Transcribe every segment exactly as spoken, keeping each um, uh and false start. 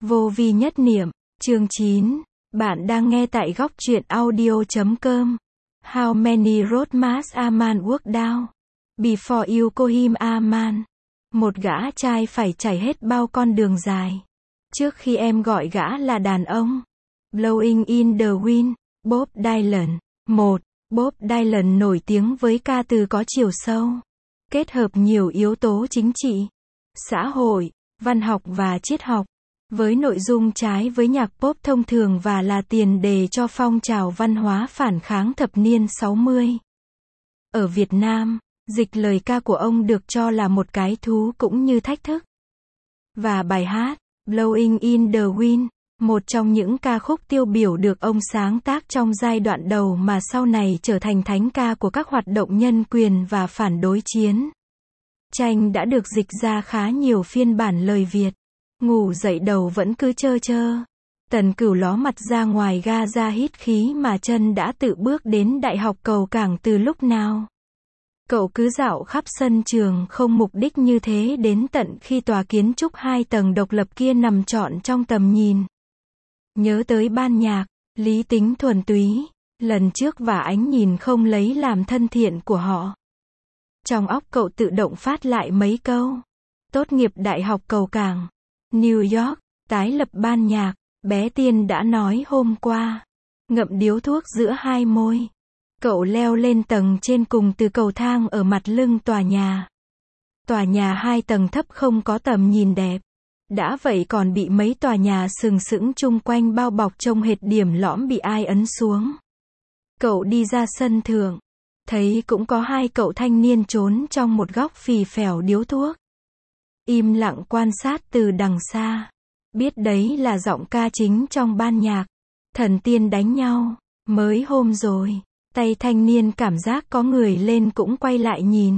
Vô vi nhất niệm, chương chín. Bạn đang nghe tại góc truyện audio chấm com. How many road must a man walk down before you call him a man? Một gã trai phải trải hết bao con đường dài trước khi em gọi gã là đàn ông. Blowing in the Wind, Bob Dylan. một. Bob Dylan nổi tiếng với ca từ có chiều sâu, kết hợp nhiều yếu tố chính trị, xã hội, văn học và triết học, với nội dung trái với nhạc pop thông thường và là tiền đề cho phong trào văn hóa phản kháng thập niên sáu mươi. Ở Việt Nam, dịch lời ca của ông được cho là một cái thú cũng như thách thức. Và bài hát, Blowing in the Wind, một trong những ca khúc tiêu biểu được ông sáng tác trong giai đoạn đầu mà sau này trở thành thánh ca của các hoạt động nhân quyền và phản đối chiến tranh, đã được dịch ra khá nhiều phiên bản lời Việt. Ngủ dậy đầu vẫn cứ chơ chơ. Tần Cửu ló mặt ra ngoài ga ra hít khí mà chân đã tự bước đến Đại học Cầu Cảng từ lúc nào. Cậu cứ dạo khắp sân trường không mục đích như thế đến tận khi tòa kiến trúc hai tầng độc lập kia nằm trọn trong tầm nhìn. Nhớ tới ban nhạc, lý tính thuần túy, lần trước và ánh nhìn không lấy làm thân thiện của họ. Trong óc cậu tự động phát lại mấy câu. Tốt nghiệp Đại học Cầu Cảng, New York, tái lập ban nhạc, bé Tiên đã nói hôm qua. Ngậm điếu thuốc giữa hai môi. Cậu leo lên tầng trên cùng từ cầu thang ở mặt lưng tòa nhà. Tòa nhà hai tầng thấp không có tầm nhìn đẹp. Đã vậy còn bị mấy tòa nhà sừng sững chung quanh bao bọc trông hệt điểm lõm bị ai ấn xuống. Cậu đi ra sân thượng, thấy cũng có hai cậu thanh niên trốn trong một góc phì phèo điếu thuốc. Im lặng quan sát từ đằng xa. Biết đấy là giọng ca chính trong ban nhạc. Thần tiên đánh nhau. Mới hôm rồi, tay thanh niên cảm giác có người lên cũng quay lại nhìn.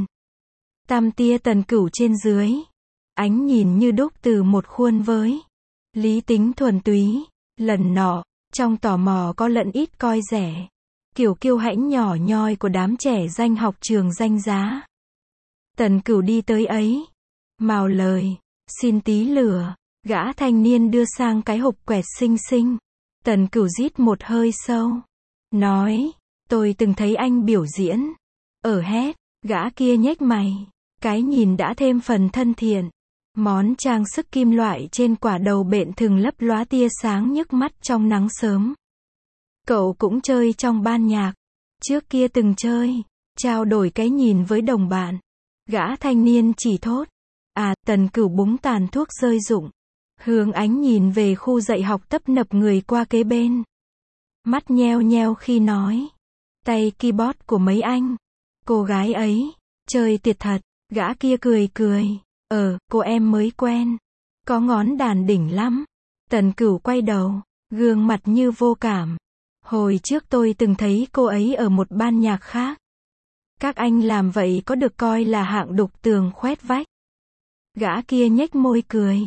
Tam tia Tần Cửu trên dưới. Ánh nhìn như đúc từ một khuôn với lý tính thuần túy. Lần nọ, trong tò mò có lẫn ít coi rẻ. Kiểu kiêu hãnh nhỏ nhoi của đám trẻ danh học trường danh giá. Tần Cửu đi tới ấy. Mào lời, xin tí lửa. Gã thanh niên đưa sang cái hộp quẹt xinh xinh. Tần Cửu rít một hơi sâu. Nói, tôi từng thấy anh biểu diễn. Ở hét, gã kia nhếch mày. Cái nhìn đã thêm phần thân thiện. Món trang sức kim loại trên quả đầu bện thừng lấp lóa tia sáng nhức mắt trong nắng sớm. Cậu cũng chơi trong ban nhạc. Trước kia từng chơi. Trao đổi cái nhìn với đồng bạn. Gã thanh niên chỉ thốt. À, Tần Cửu búng tàn thuốc rơi rụng. Hướng ánh nhìn về khu dạy học tấp nập người qua kế bên. Mắt nheo nheo khi nói. Tay keyboard của mấy anh. Cô gái ấy. Chơi tiệt thật. Gã kia cười cười. Ờ, cô em mới quen. Có ngón đàn đỉnh lắm. Tần Cửu quay đầu. Gương mặt như vô cảm. Hồi trước tôi từng thấy cô ấy ở một ban nhạc khác. Các anh làm vậy có được coi là hạng đục tường khoét vách. Gã kia nhếch môi cười.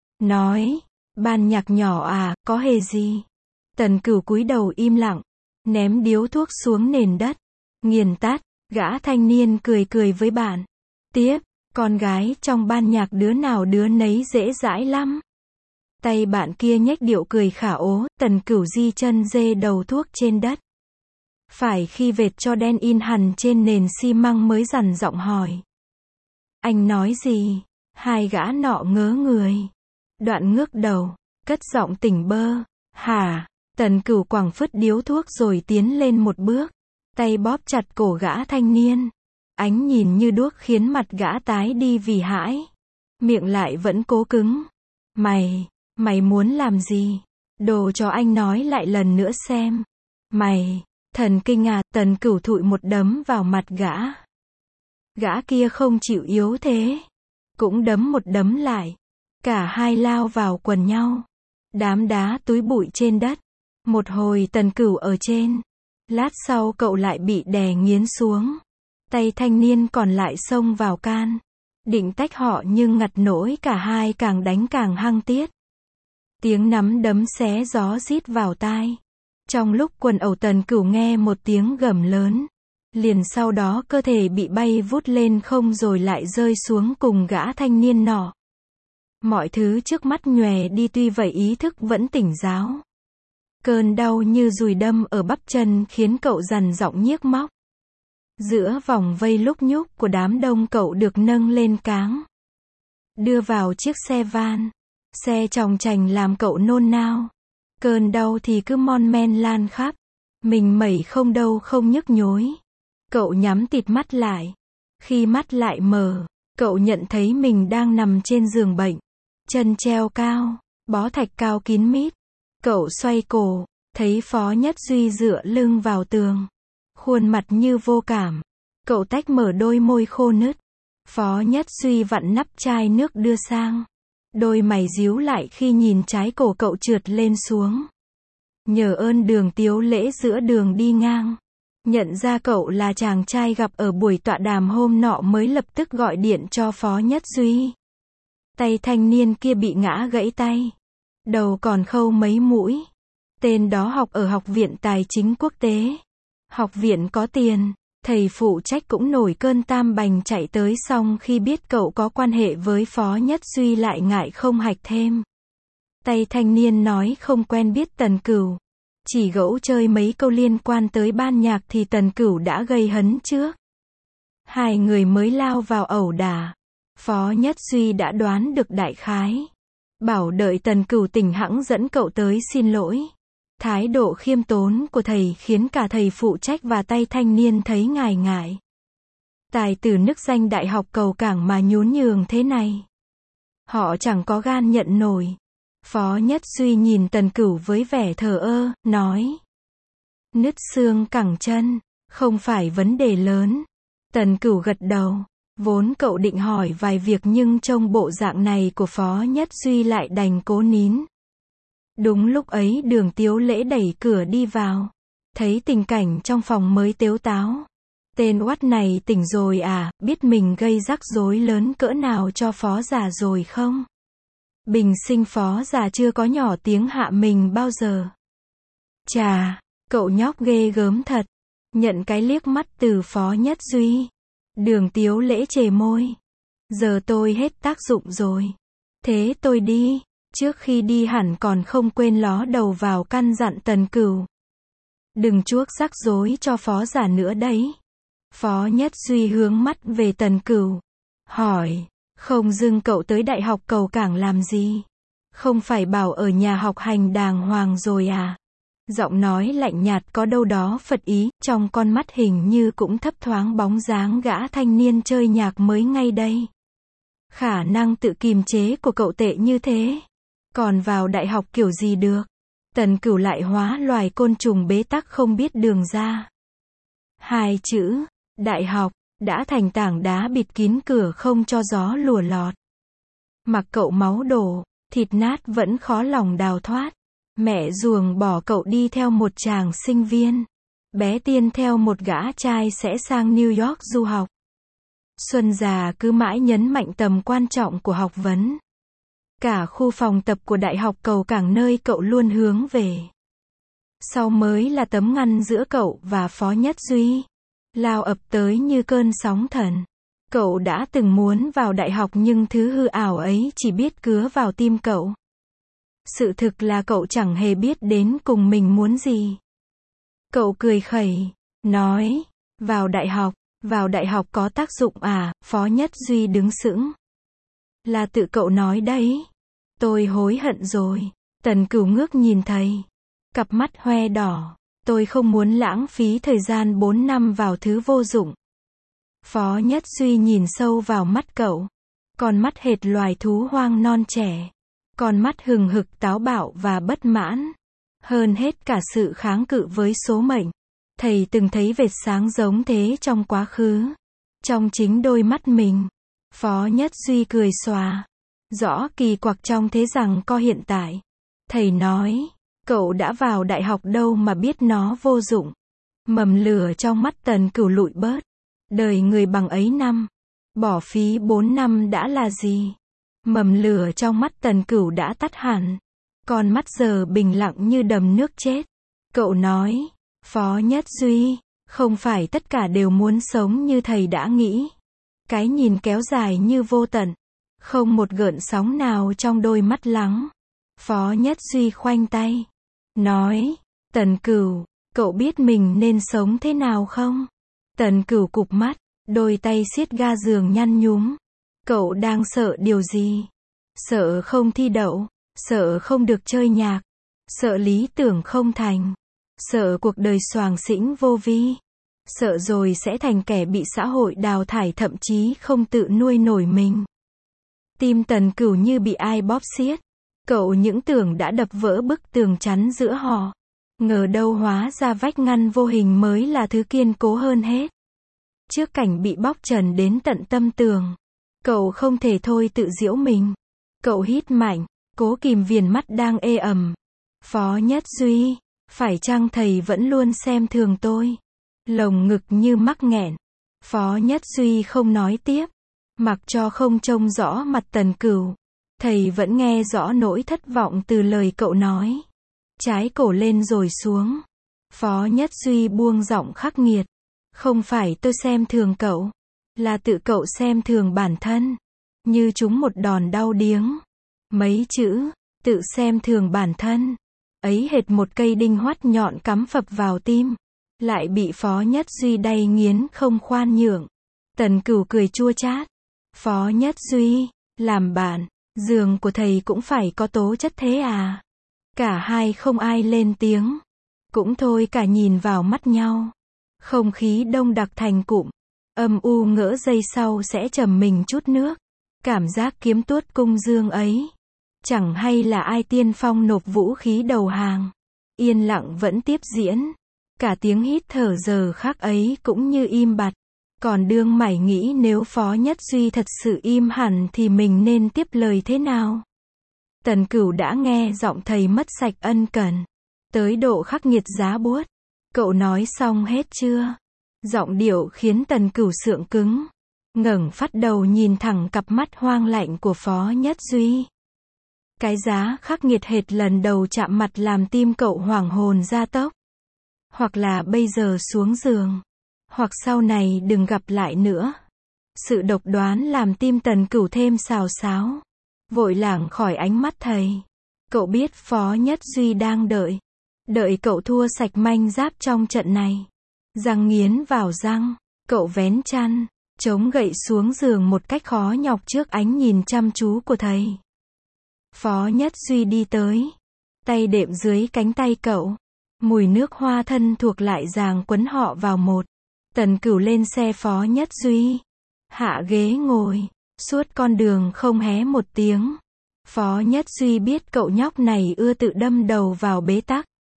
Nói, ban nhạc nhỏ à, có hề gì. Tần Cửu cúi đầu im lặng. Ném điếu thuốc xuống nền đất. Nghiền tắt, gã thanh niên cười cười với bạn. Tiếp, con gái trong ban nhạc đứa nào đứa nấy dễ dãi lắm. Tay bạn kia nhếch điệu cười khả ố. Tần Cửu di chân dê đầu thuốc trên đất. Phải khi vệt cho đen in hằn trên nền xi măng mới dằn giọng hỏi. Anh nói gì? Hai gã nọ ngớ người. Đoạn ngước đầu, cất giọng tỉnh bơ. Hả? Tần Cửu quẳng phứt điếu thuốc rồi tiến lên một bước. Tay bóp chặt cổ gã thanh niên. Ánh nhìn như đuốc khiến mặt gã tái đi vì hãi. Miệng lại vẫn cố cứng. Mày, mày muốn làm gì? Đồ cho anh nói lại lần nữa xem. Mày, thần kinh à? Tần Cửu thụi một đấm vào mặt gã. Gã kia không chịu yếu thế. Cũng đấm một đấm lại. Cả hai lao vào quần nhau. Đám đá túi bụi trên đất. Một hồi Tần Cửu ở trên. Lát sau cậu lại bị đè nghiến xuống. Tay thanh niên còn lại xông vào can. Định tách họ nhưng ngặt nỗi cả hai càng đánh càng hăng tiết. Tiếng nắm đấm xé gió rít vào tai. Trong lúc quần ẩu Tần Cửu nghe một tiếng gầm lớn. Liền sau đó cơ thể bị bay vút lên không rồi lại rơi xuống cùng gã thanh niên nọ. Mọi thứ trước mắt nhòe đi tuy vậy ý thức vẫn tỉnh giáo. Cơn đau như dùi đâm ở bắp chân khiến cậu dằn giọng nhiếc móc. Giữa vòng vây lúc nhúc của đám đông cậu được nâng lên cáng. Đưa vào chiếc xe van. Xe chòng chành làm cậu nôn nao. Cơn đau thì cứ mon men lan khắp. Mình mẩy không đâu không nhức nhối. Cậu nhắm tịt mắt lại. Khi mắt lại mở, cậu nhận thấy mình đang nằm trên giường bệnh. Chân treo cao, bó thạch cao kín mít. Cậu xoay cổ, thấy Phó Nhất Duy dựa lưng vào tường. Khuôn mặt như vô cảm. Cậu tách mở đôi môi khô nứt. Phó Nhất Duy vặn nắp chai nước đưa sang. Đôi mày díu lại khi nhìn trái cổ cậu trượt lên xuống. Nhờ ơn Đường Tiếu Lễ giữa đường đi ngang. Nhận ra cậu là chàng trai gặp ở buổi tọa đàm hôm nọ mới lập tức gọi điện cho Phó Nhất Duy. Tay thanh niên kia bị ngã gãy tay. Đầu còn khâu mấy mũi. Tên đó học ở Học viện Tài chính Quốc tế. Học viện có tiền. Thầy phụ trách cũng nổi cơn tam bành chạy tới, xong khi biết cậu có quan hệ với Phó Nhất Duy lại ngại không hạch thêm. Tay thanh niên nói không quen biết Tần Cửu. Chỉ gẫu chơi mấy câu liên quan tới ban nhạc thì Tần Cửu đã gây hấn trước. Hai người mới lao vào ẩu đả. Phó Nhất Duy đã đoán được đại khái. Bảo đợi Tần Cửu tỉnh hẵng dẫn cậu tới xin lỗi. Thái độ khiêm tốn của thầy khiến cả thầy phụ trách và tay thanh niên thấy ngại ngại. Tài tử nức danh đại học cầu cảng mà nhún nhường thế này. Họ chẳng có gan nhận nổi. Phó Nhất Duy nhìn Tần Cửu với vẻ thờ ơ, nói. Nứt xương cẳng chân, không phải vấn đề lớn. Tần Cửu gật đầu. Vốn cậu định hỏi vài việc nhưng trông bộ dạng này của Phó Nhất Duy lại đành cố nín. Đúng lúc ấy Đường Tiếu Lễ đẩy cửa đi vào. Thấy tình cảnh trong phòng mới tếu táo. Tên oắt này tỉnh rồi à, biết mình gây rắc rối lớn cỡ nào cho Phó già rồi không? Bình sinh Phó già chưa có nhỏ tiếng hạ mình bao giờ. Chà, cậu nhóc ghê gớm thật. Nhận cái liếc mắt từ Phó Nhất Duy. Đường Tiếu Lễ chề môi. Giờ tôi hết tác dụng rồi. Thế tôi đi. Trước khi đi hẳn còn không quên ló đầu vào căn dặn Tần Cửu. Đừng chuốc rắc rối cho Phó già nữa đấy. Phó Nhất Duy hướng mắt về Tần Cửu. Hỏi, không dưng cậu tới Đại học cầu cảng làm gì? Không phải bảo ở nhà học hành đàng hoàng rồi à? Giọng nói lạnh nhạt có đâu đó phật ý, trong con mắt hình như cũng thấp thoáng bóng dáng gã thanh niên chơi nhạc mới ngay đây. Khả năng tự kiềm chế của cậu tệ như thế. Còn vào đại học kiểu gì được? Tần Cửu lại hóa loài côn trùng bế tắc không biết đường ra. Hai chữ, đại học, đã thành tảng đá bịt kín cửa không cho gió lùa lọt. Mặc cậu máu đổ, thịt nát vẫn khó lòng đào thoát. Mẹ ruồng bỏ cậu đi theo một chàng sinh viên. Bé Tiên theo một gã trai sẽ sang New York du học. Xuân già cứ mãi nhấn mạnh tầm quan trọng của học vấn. Cả khu phòng tập của Đại học cầu cảng nơi cậu luôn hướng về. Sau mới là tấm ngăn giữa cậu và Phó Nhất Duy. Lao ập tới như cơn sóng thần. Cậu đã từng muốn vào đại học nhưng thứ hư ảo ấy chỉ biết cứa vào tim cậu. Sự thực là cậu chẳng hề biết đến cùng mình muốn gì. Cậu cười khẩy, nói, vào đại học, vào đại học có tác dụng à? Phó Nhất Duy đứng sững. Là tự cậu nói đấy. Tôi hối hận rồi. Tần Cửu ngước nhìn thầy. Cặp mắt hoe đỏ. Tôi không muốn lãng phí thời gian bốn năm vào thứ vô dụng. Phó Nhất Duy nhìn sâu vào mắt cậu. Con mắt hệt loài thú hoang non trẻ. Con mắt hừng hực táo bạo và bất mãn. Hơn hết cả sự kháng cự với số mệnh. Thầy từng thấy vệt sáng giống thế trong quá khứ. Trong chính đôi mắt mình. Phó Nhất Duy cười xòa. Rõ kỳ quặc trong thế rằng co hiện tại. Thầy nói, cậu đã vào đại học đâu mà biết nó vô dụng. Mầm lửa trong mắt Tần Cửu lụi bớt. Đời người bằng ấy năm. Bỏ phí bốn năm đã là gì? Mầm lửa trong mắt Tần Cửu đã tắt hẳn. Con mắt giờ bình lặng như đầm nước chết. Cậu nói, Phó Nhất Duy, không phải tất cả đều muốn sống như thầy đã nghĩ. Cái nhìn kéo dài như vô tận. Không một gợn sóng nào trong đôi mắt lắng. Phó Nhất Duy khoanh tay. Nói, Tần Cửu, cậu biết mình nên sống thế nào không? Tần Cửu cụp mắt, đôi tay siết ga giường nhăn nhúm. Cậu đang sợ điều gì? Sợ không thi đậu, sợ không được chơi nhạc, sợ lý tưởng không thành, sợ cuộc đời xoàng xĩnh vô vi, sợ rồi sẽ thành kẻ bị xã hội đào thải thậm chí không tự nuôi nổi mình. Tim Tần Cửu như bị ai bóp xiết. Cậu những tưởng đã đập vỡ bức tường chắn giữa họ. Ngờ đâu hóa ra vách ngăn vô hình mới là thứ kiên cố hơn hết. Trước cảnh bị bóc trần đến tận tâm tường, cậu không thể thôi tự giễu mình. Cậu hít mạnh, cố kìm viền mắt đang ê ẩm. Phó Nhất Duy, phải chăng thầy vẫn luôn xem thường tôi? Lồng ngực như mắc nghẹn. Phó Nhất Duy không nói tiếp, mặc cho không trông rõ mặt Tần Cửu. Thầy vẫn nghe rõ nỗi thất vọng từ lời cậu nói. Trái cổ lên rồi xuống. Phó Nhất Duy buông giọng khắc nghiệt. Không phải tôi xem thường cậu, là tự cậu xem thường bản thân. Như trúng một đòn đau điếng. Mấy chữ, tự xem thường bản thân. Ấy hệt một cây đinh hoắt nhọn cắm phập vào tim. Lại bị Phó Nhất Duy đay nghiến không khoan nhượng. Tần Cửu cười chua chát. Phó Nhất Duy, làm bạn, giường của thầy cũng phải có tố chất thế à? Cả hai không ai lên tiếng. Cũng thôi cả nhìn vào mắt nhau. Không khí đông đặc thành cụm. Âm u ngỡ giây sau sẽ trầm mình chút nước. Cảm giác kiếm tuốt cung dương ấy. Chẳng hay là ai tiên phong nộp vũ khí đầu hàng. Yên lặng vẫn tiếp diễn. Cả tiếng hít thở giờ khắc ấy cũng như im bặt. Còn đương mải nghĩ nếu Phó Nhất Duy thật sự im hẳn thì mình nên tiếp lời thế nào? Tần Cửu đã nghe giọng thầy mất sạch ân cần. Tới độ khắc nghiệt giá buốt. Cậu nói xong hết chưa? Giọng điệu khiến Tần Cửu sượng cứng. Ngẩng phát đầu nhìn thẳng cặp mắt hoang lạnh của Phó Nhất Duy. Cái giá khắc nghiệt hệt lần đầu chạm mặt làm tim cậu hoảng hồn ra tốc. Hoặc là bây giờ xuống giường. Hoặc sau này đừng gặp lại nữa. Sự độc đoán làm tim Tần Cửu thêm xào xáo. Vội lảng khỏi ánh mắt thầy. Cậu biết Phó Nhất Duy đang đợi. Đợi cậu thua sạch manh giáp trong trận này. Răng nghiến vào răng. Cậu vén chăn, chống gậy xuống giường một cách khó nhọc trước ánh nhìn chăm chú của thầy. Phó Nhất Duy đi tới. Tay đệm dưới cánh tay cậu. Mùi nước hoa thân thuộc lại ràng quấn họ vào một. Tần Cửu lên xe Phó Nhất Duy. Hạ ghế ngồi. Suốt con đường không hé một tiếng. Phó Nhất Duy biết cậu nhóc này ưa tự đâm đầu vào bế tắc.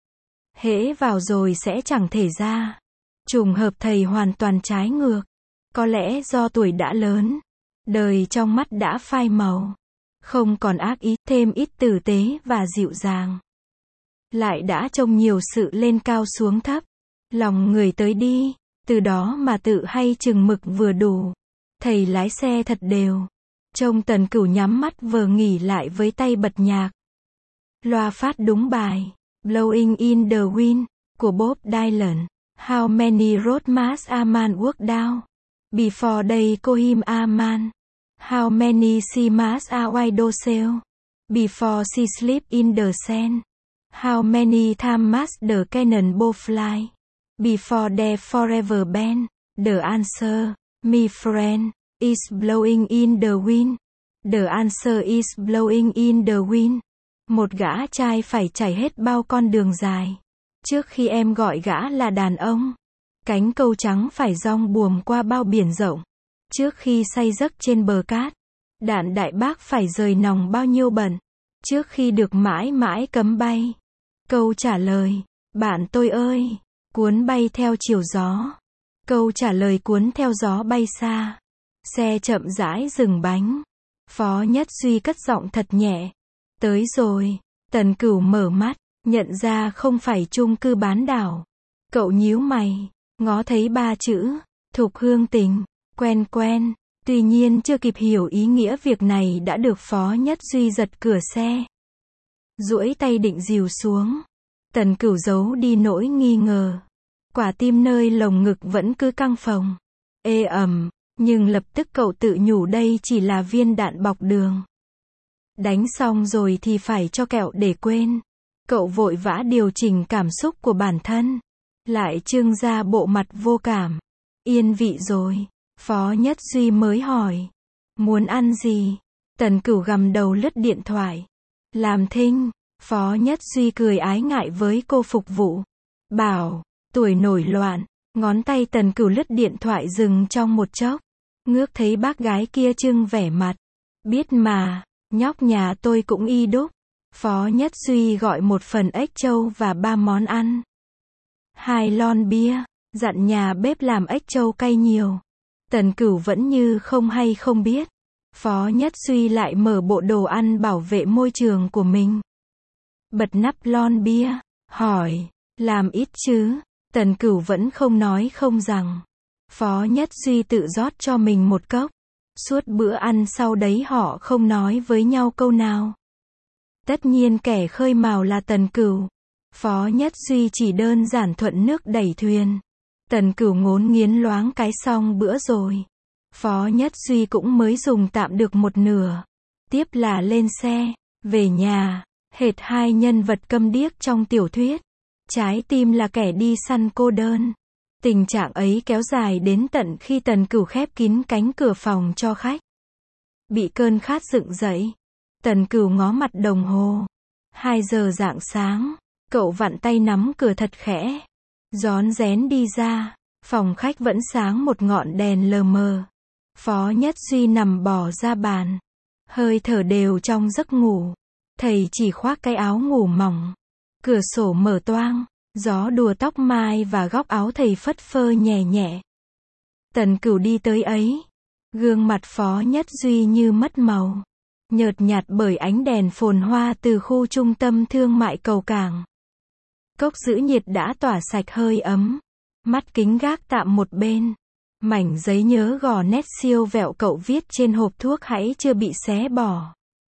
Hễ vào rồi sẽ chẳng thể ra. Trùng hợp thầy hoàn toàn trái ngược. Có lẽ do tuổi đã lớn. Đời trong mắt đã phai màu. Không còn ác ý, thêm ít tử tế và dịu dàng. Lại đã trông nhiều sự lên cao xuống thấp. Lòng người tới đi. Từ đó mà tự hay chừng mực vừa đủ. Thầy lái xe thật đều. Trông Tần Cửu nhắm mắt vờ nghỉ lại với tay bật nhạc. Loa phát đúng bài. Blowing in the Wind của Bob Dylan. How many road must a man walk down before they call him a man? How many she must a widow sail before she sleep in the sand? How many times must the cannonball fly before they forever bend? The answer, my friend, is blowing in the wind. The answer is blowing in the wind. Một gã trai phải chảy hết bao con đường dài. Trước khi em gọi gã là đàn ông. Cánh câu trắng phải dong buồm qua bao biển rộng. Trước khi say giấc trên bờ cát. Đạn đại bác phải rời nòng bao nhiêu bận. Trước khi được mãi mãi cấm bay. Câu trả lời, bạn tôi ơi, cuốn bay theo chiều gió. Câu trả lời cuốn theo gió bay xa. Xe chậm rãi dừng bánh. Phó Nhất Duy cất giọng thật nhẹ. Tới rồi. Tần Cửu mở mắt, nhận ra không phải chung cư bán đảo. Cậu nhíu mày, ngó thấy ba chữ, Thục Hương Tình, quen quen. Tuy nhiên chưa kịp hiểu ý nghĩa việc này đã được Phó Nhất Duy giật cửa xe. Duỗi tay định dìu xuống. Tần Cửu giấu đi nỗi nghi ngờ. Quả tim nơi lồng ngực vẫn cứ căng phồng. Ê ẩm, Nhưng lập tức cậu tự nhủ đây chỉ là viên đạn bọc đường. Đánh xong rồi thì phải cho kẹo để quên. Cậu vội vã điều chỉnh cảm xúc của bản thân. Lại trưng ra bộ mặt vô cảm. Yên vị rồi. Phó Nhất Duy mới hỏi. Muốn ăn gì? Tần Cửu gầm đầu lướt điện thoại. Làm thinh. Phó Nhất Duy cười ái ngại với cô phục vụ. Bảo, tuổi nổi loạn. Ngón tay Tần Cửu lướt điện thoại dừng trong một chốc. Ngước thấy bác gái kia trưng vẻ mặt. Biết mà, nhóc nhà tôi cũng y đúc. Phó Nhất Duy gọi một phần ếch trâu và ba món ăn. Hai lon bia, dặn nhà bếp làm ếch trâu cay nhiều. Tần Cửu vẫn như không hay không biết. Phó Nhất Duy lại mở bộ đồ ăn bảo vệ môi trường của mình. Bật nắp lon bia, hỏi, làm ít chứ? Tần Cửu vẫn không nói không rằng. Phó Nhất Duy tự rót cho mình một cốc. Suốt bữa ăn sau đấy họ không nói với nhau câu nào. Tất nhiên kẻ khơi mào là Tần Cửu. Phó Nhất Duy chỉ đơn giản thuận nước đẩy thuyền. Tần Cửu ngốn nghiến loáng cái xong bữa rồi. Phó Nhất Duy cũng mới dùng tạm được một nửa. Tiếp là lên xe, về nhà, hệt hai nhân vật câm điếc trong tiểu thuyết. Trái tim là kẻ đi săn cô đơn. Tình trạng ấy kéo dài đến tận khi Tần Cửu khép kín cánh cửa phòng cho khách. Bị cơn khát dựng dậy. Tần Cửu ngó mặt đồng hồ. Hai giờ rạng sáng. Cậu vặn tay nắm cửa thật khẽ. Rón rén đi ra. Phòng khách vẫn sáng một ngọn đèn lờ mờ. Phó Nhất Duy nằm bò ra bàn. Hơi thở đều trong giấc ngủ. Thầy chỉ khoác cái áo ngủ mỏng. Cửa sổ mở toang. Gió đùa tóc mai và góc áo thầy phất phơ nhẹ nhẹ. Tần Cửu đi tới ấy. Gương mặt Phó Nhất Duy như mất màu. Nhợt nhạt bởi ánh đèn phồn hoa từ khu trung tâm thương mại cầu cảng. Cốc giữ nhiệt đã tỏa sạch hơi ấm. Mắt kính gác tạm một bên. Mảnh giấy nhớ gò nét siêu vẹo cậu viết trên hộp thuốc hãy chưa bị xé bỏ.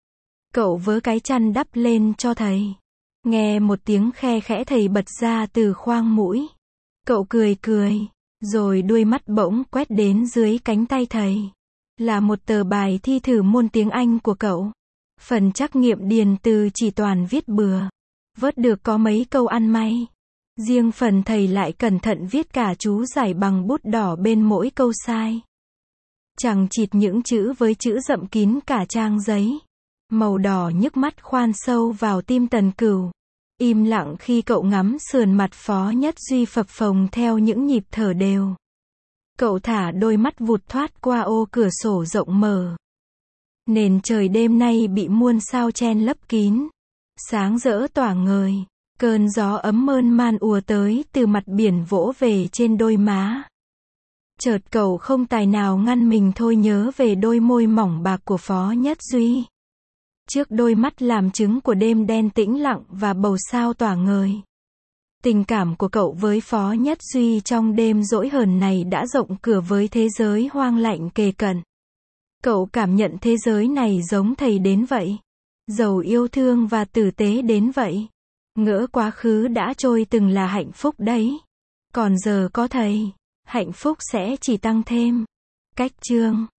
Cậu vớ cái chăn đắp lên cho thầy. Nghe một tiếng khe khẽ thầy bật ra từ khoang mũi. Cậu cười cười. Rồi đuôi mắt bỗng quét đến dưới cánh tay thầy. Là một tờ bài thi thử môn tiếng Anh của cậu. Phần trắc nghiệm điền từ chỉ toàn viết bừa. Vớt được có mấy câu ăn may. Riêng phần thầy lại cẩn thận viết cả chú giải bằng bút đỏ bên mỗi câu sai. Chằng chịt những chữ với chữ rậm kín cả trang giấy. Màu đỏ nhức mắt khoan sâu vào tim Tần Cửu. Im lặng khi cậu ngắm sườn mặt Phó Nhất Duy phập phồng theo những nhịp thở đều. Cậu thả đôi mắt vụt thoát qua ô cửa sổ rộng mở. Nền trời đêm nay bị muôn sao chen lấp kín. Sáng rỡ tỏa ngời. Cơn gió ấm mơn man ùa tới từ mặt biển vỗ về trên đôi má. Chợt cậu không tài nào ngăn mình thôi nhớ về đôi môi mỏng bạc của Phó Nhất Duy. Trước đôi mắt làm chứng của đêm đen tĩnh lặng và bầu sao tỏa ngời. Tình cảm của cậu với Phó Nhất Duy trong đêm dỗi hờn này đã rộng cửa với thế giới hoang lạnh kề cận. Cậu cảm nhận thế giới này giống thầy đến vậy. Giàu yêu thương và tử tế đến vậy. Ngỡ quá khứ đã trôi từng là hạnh phúc đấy. Còn giờ có thầy, hạnh phúc sẽ chỉ tăng thêm. Cách chương